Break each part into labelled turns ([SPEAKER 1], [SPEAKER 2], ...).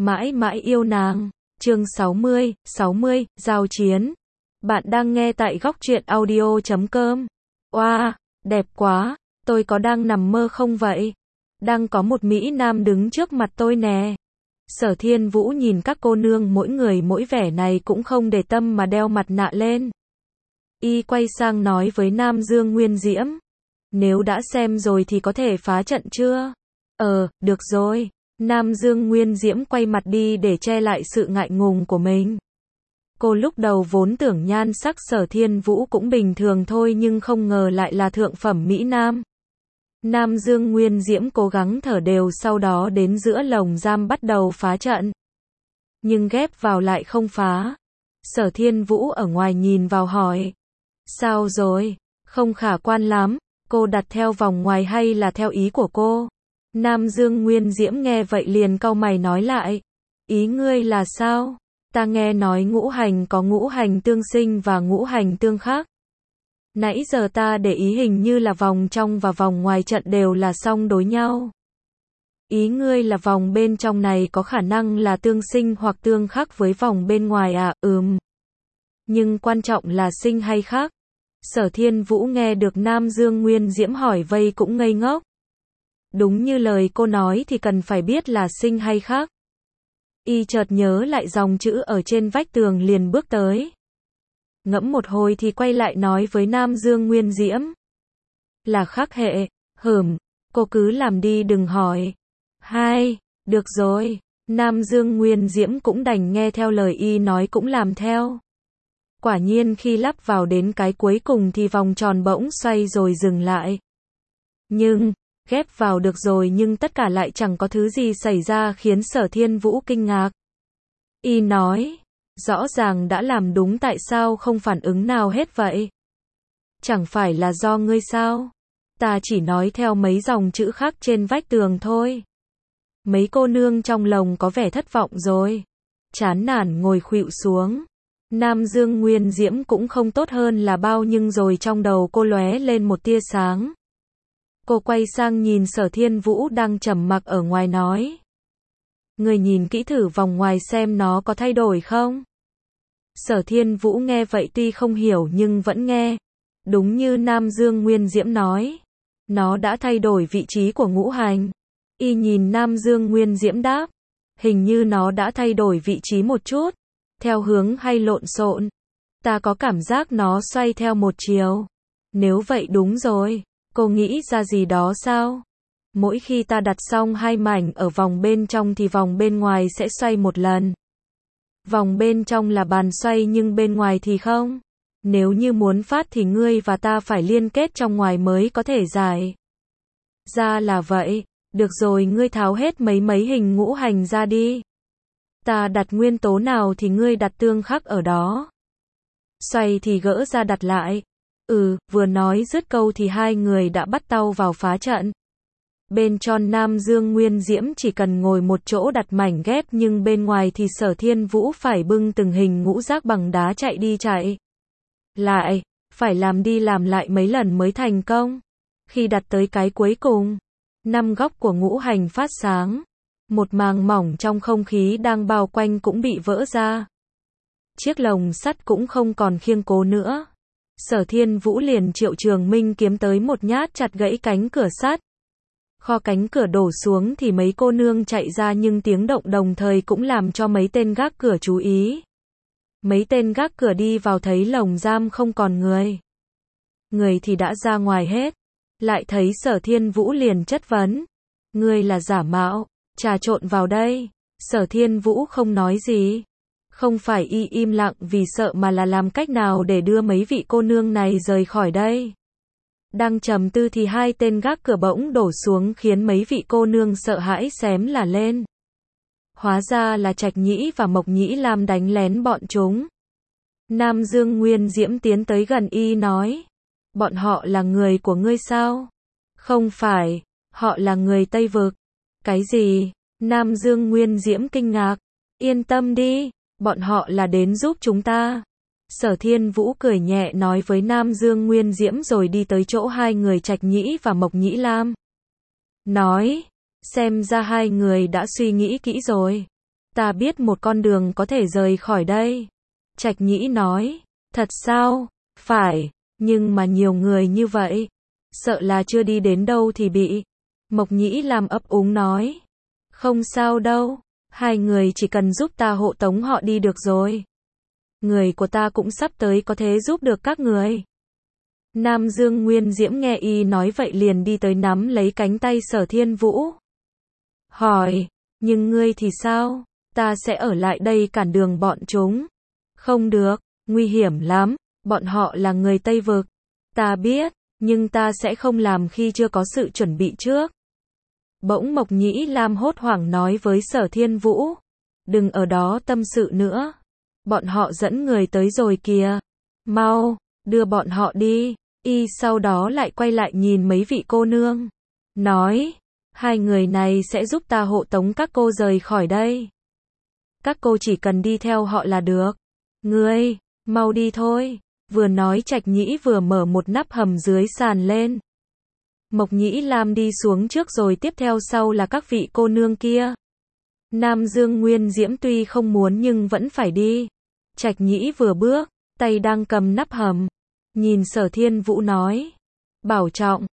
[SPEAKER 1] Mãi mãi yêu nàng. Chương 60, giao chiến. Bạn đang nghe tại góc truyện audio.com. Oa, đẹp quá, tôi có đang nằm mơ không vậy? Đang có một Mỹ Nam đứng trước mặt tôi nè. Sở Thiên Vũ nhìn các cô nương mỗi người mỗi vẻ này cũng không để tâm mà đeo mặt nạ lên. Y quay sang nói với Nam Dương Nguyên Diễm. Nếu đã xem rồi thì có thể phá trận chưa? Được rồi. Nam Dương Nguyên Diễm quay mặt đi để che lại sự ngại ngùng của mình. Cô lúc đầu vốn tưởng nhan sắc Sở Thiên Vũ cũng bình thường thôi nhưng không ngờ lại là thượng phẩm Mỹ Nam. Nam Dương Nguyên Diễm cố gắng thở đều sau đó đến giữa lồng giam bắt đầu phá trận. Nhưng ghép vào lại không phá. Sở Thiên Vũ ở ngoài nhìn vào hỏi. Sao rồi? Không khả quan lắm, cô đặt theo vòng ngoài hay là theo ý của cô? Nam Dương Nguyên Diễm nghe vậy liền cau mày nói lại. Ý ngươi là sao? Ta nghe nói ngũ hành có ngũ hành tương sinh và ngũ hành tương khắc. Nãy giờ ta để ý hình như là vòng trong và vòng ngoài trận đều là song đối nhau. Ý ngươi là vòng bên trong này có khả năng là tương sinh hoặc tương khắc với vòng bên ngoài à? Nhưng quan trọng là sinh hay khắc? Sở Thiên Vũ nghe được Nam Dương Nguyên Diễm hỏi vây cũng ngây ngốc. Đúng như lời cô nói thì cần phải biết là sinh hay khắc. Y chợt nhớ lại dòng chữ ở trên vách tường liền bước tới. Ngẫm một hồi thì quay lại nói với Nam Dương Nguyên Diễm. Là khắc hệ, cô cứ làm đi đừng hỏi. Được rồi, Nam Dương Nguyên Diễm cũng đành nghe theo lời Y nói cũng làm theo. Quả nhiên khi lắp vào đến cái cuối cùng thì vòng tròn bỗng xoay rồi dừng lại. Nhưng, ghép vào được rồi nhưng tất cả lại chẳng có thứ gì xảy ra khiến Sở Thiên Vũ kinh ngạc. Y nói, rõ ràng đã làm đúng tại sao không phản ứng nào hết vậy? Chẳng phải là do ngươi sao? Ta chỉ nói theo mấy dòng chữ khác trên vách tường thôi. Mấy cô nương trong lồng có vẻ thất vọng rồi. Chán nản ngồi khuỵu xuống. Nam Dương Nguyên Diễm cũng không tốt hơn là bao nhưng rồi trong đầu cô lóe lên một tia sáng. Cô quay sang nhìn Sở Thiên Vũ đang trầm mặc ở ngoài nói. Người nhìn kỹ thử vòng ngoài xem nó có thay đổi không? Sở Thiên Vũ nghe vậy tuy không hiểu nhưng vẫn nghe. Đúng như Nam Dương Nguyên Diễm nói. Nó đã thay đổi vị trí của ngũ hành. Y nhìn Nam Dương Nguyên Diễm đáp. Hình như nó đã thay đổi vị trí một chút. Theo hướng hay lộn xộn. Ta có cảm giác nó xoay theo một chiều. Nếu vậy đúng rồi. Cô nghĩ ra gì đó sao? Mỗi khi ta đặt xong hai mảnh ở vòng bên trong thì vòng bên ngoài sẽ xoay một lần. Vòng bên trong là bàn xoay nhưng bên ngoài thì không. Nếu như muốn phát thì ngươi và ta phải liên kết trong ngoài mới có thể giải. Ra là vậy. Được rồi ngươi tháo hết mấy hình ngũ hành ra đi. Ta đặt nguyên tố nào thì ngươi đặt tương khắc ở đó. Xoay thì gỡ ra đặt lại. Vừa nói dứt câu thì hai người đã bắt tay vào phá trận. Bên trong Nam Dương Nguyên Diễm chỉ cần ngồi một chỗ đặt mảnh ghép nhưng bên ngoài thì Sở Thiên Vũ phải bưng từng hình ngũ giác bằng đá chạy đi chạy lại, phải làm đi làm lại mấy lần mới thành công. Khi đặt tới cái cuối cùng, 5 góc của ngũ hành phát sáng. Một màng mỏng trong không khí đang bao quanh cũng bị vỡ ra. Chiếc lồng sắt cũng không còn kiêng cố nữa. Sở Thiên Vũ liền triệu Trường Minh kiếm tới một nhát chặt gãy cánh cửa sắt. Kho cánh cửa đổ xuống thì mấy cô nương chạy ra nhưng tiếng động đồng thời cũng làm cho mấy tên gác cửa chú ý. Mấy tên gác cửa đi vào thấy lồng giam không còn người. Người thì đã ra ngoài hết. Lại thấy Sở Thiên Vũ liền chất vấn. Ngươi là giả mạo, trà trộn vào đây. Sở Thiên Vũ không nói gì. Không phải Y im lặng vì sợ mà là làm cách nào để đưa mấy vị cô nương này rời khỏi đây. Đang trầm tư thì hai tên gác cửa bỗng đổ xuống khiến mấy vị cô nương sợ hãi xém là lên. Hóa ra là Trạch Nhĩ và Mộc Nhĩ Lam đánh lén bọn chúng. Nam Dương Nguyên Diễm tiến tới gần Y nói. Bọn họ là người của ngươi sao? Không phải, họ là người Tây Vực. Cái gì? Nam Dương Nguyên Diễm kinh ngạc. Yên tâm đi, bọn họ là đến giúp chúng ta. Sở Thiên Vũ cười nhẹ nói với Nam Dương Nguyên Diễm rồi đi tới chỗ hai người Trạch Nhĩ và Mộc Nhĩ Lam. Nói, xem ra hai người đã suy nghĩ kỹ rồi. Ta biết một con đường có thể rời khỏi đây. Trạch Nhĩ nói. Thật sao? Phải, nhưng mà nhiều người như vậy. Sợ là chưa đi đến đâu thì bị. Mộc Nhĩ Lam ấp úng nói. Không sao đâu, hai người chỉ cần giúp ta hộ tống họ đi được rồi. Người của ta cũng sắp tới có thể giúp được các người. Nam Dương Nguyên Diễm nghe y nói vậy liền đi tới nắm lấy cánh tay Sở Thiên Vũ. Hỏi, nhưng ngươi thì sao? Ta sẽ ở lại đây cản đường bọn chúng. Không được, nguy hiểm lắm, bọn họ là người Tây Vực. Ta biết, nhưng ta sẽ không làm khi chưa có sự chuẩn bị trước. Bỗng Mộc Nhĩ Lam hốt hoảng nói với Sở Thiên Vũ. Đừng ở đó tâm sự nữa. Bọn họ dẫn người tới rồi kìa. Mau, đưa bọn họ đi. Y sau đó lại quay lại nhìn mấy vị cô nương. Nói, hai người này sẽ giúp ta hộ tống các cô rời khỏi đây. Các cô chỉ cần đi theo họ là được. Ngươi, mau đi thôi. Vừa nói Trạch Nhĩ vừa mở một nắp hầm dưới sàn lên. Mộc Nhĩ Lam đi xuống trước rồi tiếp theo sau là các vị cô nương kia. Nam Dương Nguyên Diễm tuy không muốn nhưng vẫn phải đi. Trạch Nhĩ vừa bước, tay đang cầm nắp hầm. Nhìn Sở Thiên Vũ nói. Bảo trọng,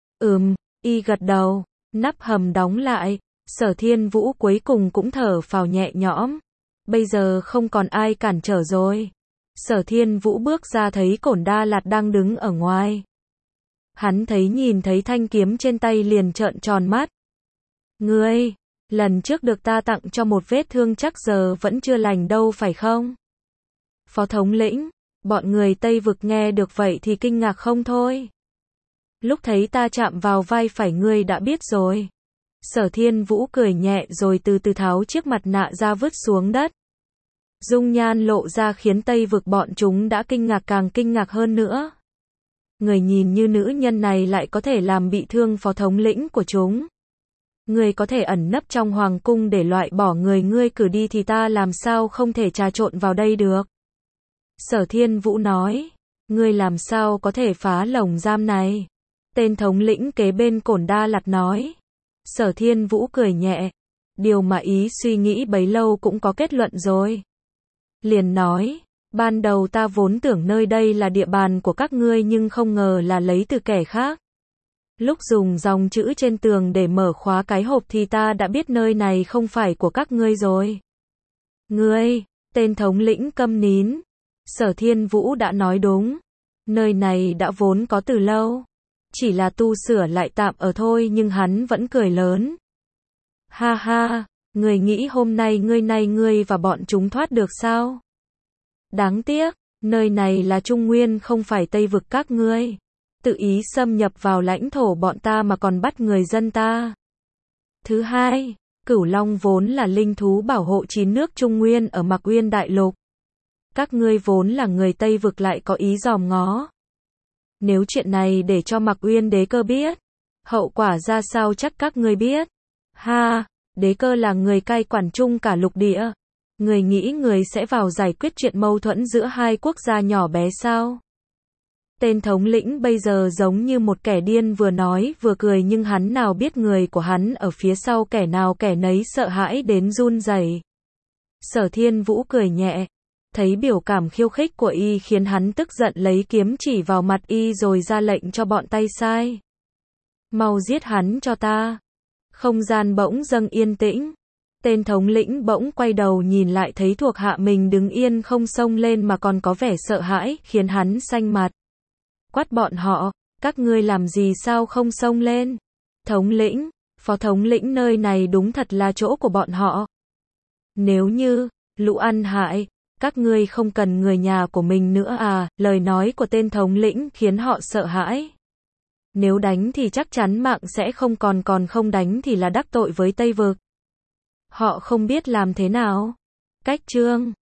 [SPEAKER 1] y gật đầu. Nắp hầm đóng lại. Sở Thiên Vũ cuối cùng cũng thở phào nhẹ nhõm. Bây giờ không còn ai cản trở rồi. Sở Thiên Vũ bước ra thấy Cổn Đa Lạt đang đứng ở ngoài. Hắn nhìn thấy thanh kiếm trên tay liền trợn tròn mắt. Ngươi, lần trước được ta tặng cho một vết thương chắc giờ vẫn chưa lành đâu phải không? Phó thống lĩnh, bọn người Tây Vực nghe được vậy thì kinh ngạc không thôi. Lúc thấy ta chạm vào vai phải ngươi đã biết rồi. Sở Thiên Vũ cười nhẹ rồi từ từ tháo chiếc mặt nạ ra vứt xuống đất. Dung nhan lộ ra khiến Tây Vực bọn chúng đã kinh ngạc càng kinh ngạc hơn nữa. Người nhìn như nữ nhân này lại có thể làm bị thương phó thống lĩnh của chúng. Người có thể ẩn nấp trong hoàng cung để loại bỏ người ngươi cử đi thì ta làm sao không thể trà trộn vào đây được. Sở Thiên Vũ nói, ngươi làm sao có thể phá lồng giam này. Tên thống lĩnh kế bên Cổn Đa Lạt nói. Sở Thiên Vũ cười nhẹ. Điều mà ý suy nghĩ bấy lâu cũng có kết luận rồi. Liền nói, ban đầu ta vốn tưởng nơi đây là địa bàn của các ngươi nhưng không ngờ là lấy từ kẻ khác. Lúc dùng dòng chữ trên tường để mở khóa cái hộp thì ta đã biết nơi này không phải của các ngươi rồi. Ngươi, tên thống lĩnh câm nín. Sở Thiên Vũ đã nói đúng. Nơi này đã vốn có từ lâu. Chỉ là tu sửa lại tạm ở thôi nhưng hắn vẫn cười lớn. Ha ha, người nghĩ hôm nay ngươi và bọn chúng thoát được sao? Đáng tiếc, nơi này là Trung Nguyên không phải Tây Vực các ngươi. Tự ý xâm nhập vào lãnh thổ bọn ta mà còn bắt người dân ta. Thứ hai, Cửu Long vốn là linh thú bảo hộ 9 nước Trung Nguyên ở Mạc Uyên Đại Lục. Các ngươi vốn là người Tây Vực lại có ý dòm ngó. Nếu chuyện này để cho Mạc Uyên Đế Cơ biết, hậu quả ra sao chắc các ngươi biết. Ha, Đế Cơ là người cai quản chung cả lục địa. Người nghĩ người sẽ vào giải quyết chuyện mâu thuẫn giữa hai quốc gia nhỏ bé sao? Tên thống lĩnh bây giờ giống như một kẻ điên vừa nói vừa cười nhưng hắn nào biết người của hắn ở phía sau kẻ nào kẻ nấy sợ hãi đến run rẩy. Sở Thiên Vũ cười nhẹ. Thấy biểu cảm khiêu khích của y khiến hắn tức giận lấy kiếm chỉ vào mặt y rồi ra lệnh cho bọn tay sai. Mau giết hắn cho ta. Không gian bỗng dâng yên tĩnh. Tên thống lĩnh bỗng quay đầu nhìn lại thấy thuộc hạ mình đứng yên không xông lên mà còn có vẻ sợ hãi khiến hắn xanh mặt. Quát bọn họ, các ngươi làm gì sao không xông lên? Thống lĩnh, phó thống lĩnh nơi này đúng thật là chỗ của bọn họ. Nếu như, lũ ăn hại, các ngươi không cần người nhà của mình nữa à? Lời nói của tên thống lĩnh khiến họ sợ hãi. Nếu đánh thì chắc chắn mạng sẽ không còn không đánh thì là đắc tội với Tây Vực. Họ không biết làm thế nào. Cách chương